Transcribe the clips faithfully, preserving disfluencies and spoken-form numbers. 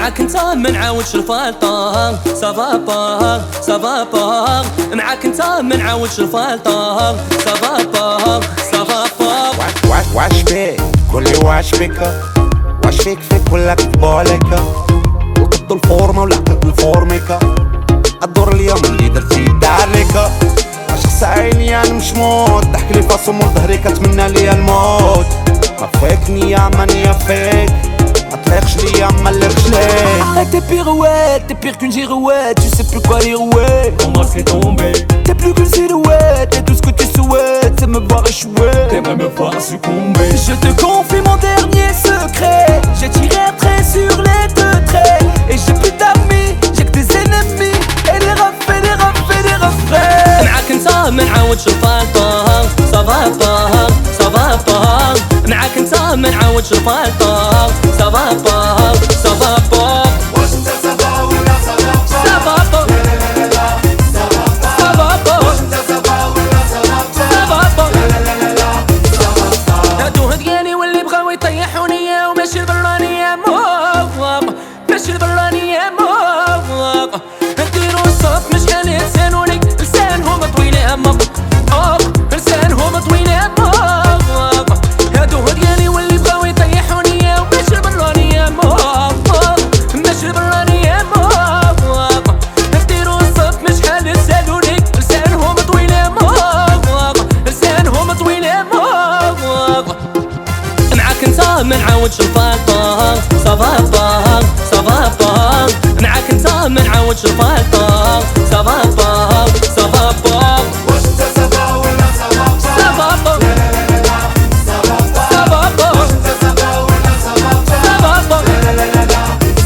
معاك انت ما نعاودش الفالطة سافابا سافابا معاك انت ما نعاودش الفالطة سافابا سافابا. واش فيك قولي واش فيك واش فيك فيك ولا كتبو عليك وقدو الفورمة ولا قد الفورميكا الدور اليوم اللي درتي دار ليك واش خص عيني انا مش موت ضحك لي فاصو مول ظهري كتمنى ليا الموت ما فيك نية ما نية فيك مطلقش ليا ملقش ليك. Arrête tes pirouettes, t'es pire qu'une girouette, tu sais plus quoi dire ouais. On m'a fait tomber, T'es plus qu'une silhouette, et tout ce que tu souhaites c'est me voir échouer. t'aimerais me voir succomber. Je te confie mon dernier secret, j'ai tiré un trait sur les deux traits. Et j'ai plus d'amis, j'ai que des ennemis, et des refs et des refs et des refrains. معاك انت ما نعاودش الفالطة سافابا سافابا معاك انت ما نعاودش الفالطة سافابا سافابا. واش انت سافا ولا سافا؟ سافابا لا لا لا سافا. سافابا واش انت سافا ولا سافا؟ سافابا. لا لا لا سافا. هادو ديالي واللي بغاو يطيحوني وماشي البرانية موق ماشي البرانية موق نديرو الصوت مشكل يتسالوني لسانهم طويلة موق لسانهم طويلة موق هادو ديالي واللي بغاو يطيحوني وماشي البرانية موق ماشي البرانية موق نديرو الصوت مشكل يتسالوني لسانهم طويلة موق لسانهم طويلة موق. معاك انت ما نعاودش الفالطة سافابا سافابا معاك انت ما نعاودش الفالطة سافابا سافابا. واش انت سافا ولا سافا؟ سافابا لا لا لا سافا. سافابا واش انت سافا ولا سافا؟ سافابا. لا لا لا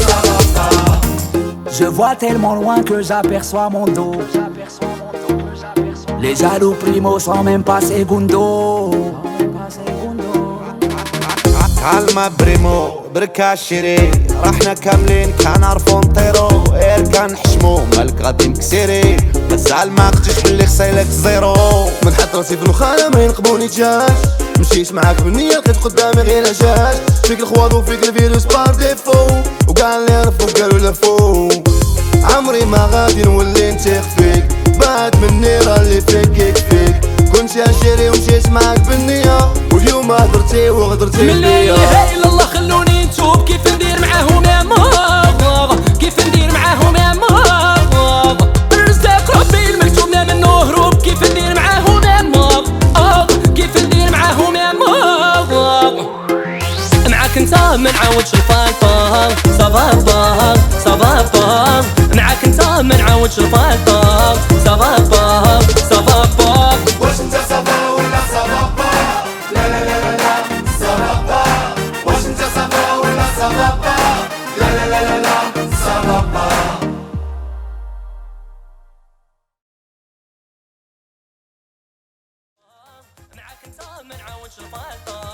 سافا. Je vois tellement loin que j'aperçois mon dos. Les jaloux primo sans même pas segundo. كالما بريمو بركا شيري رحنا كاملين كان عرفو نطيرو غير كان حشمو مالك غادي نكسيري مازال ما قلتش بلي خسايلك زيرو من حط راسي في الوخانة ما ينقبوني جاش مشيت معاك بالنية لقيت قدامي غير لاجاش فيك الخواض وفيك الفيروس بار ديفو وكاع اللي عرفو قالو لافو عمري ما غادي نولي نتيق فيك بعد مني راه اللي فيك يكفيك كنت يا شيري ومشيت معاك بالنية واليوم هدرتي وغدرتي من لا بيا. اله الا الله خلوني نتوب كيف ندير معاهم يا موغ كيف ندير معاهم يا موغ الرزاق ربي المكتوب لا منه هروب كيف ندير معاهم يا موغ كيف ندير معاهم يا موغ. معاك انت ما نعاودش الفالطة سافابا سافابا معاك انت ما نعاودش الفالطة سافابا سافابا. واش انت سافا ولا سافا؟ لا لا لا لا سافا. واش انت سافا ولا سافا؟ لا لا لا لا سافا. معاك انت ما نعاودش الفالطة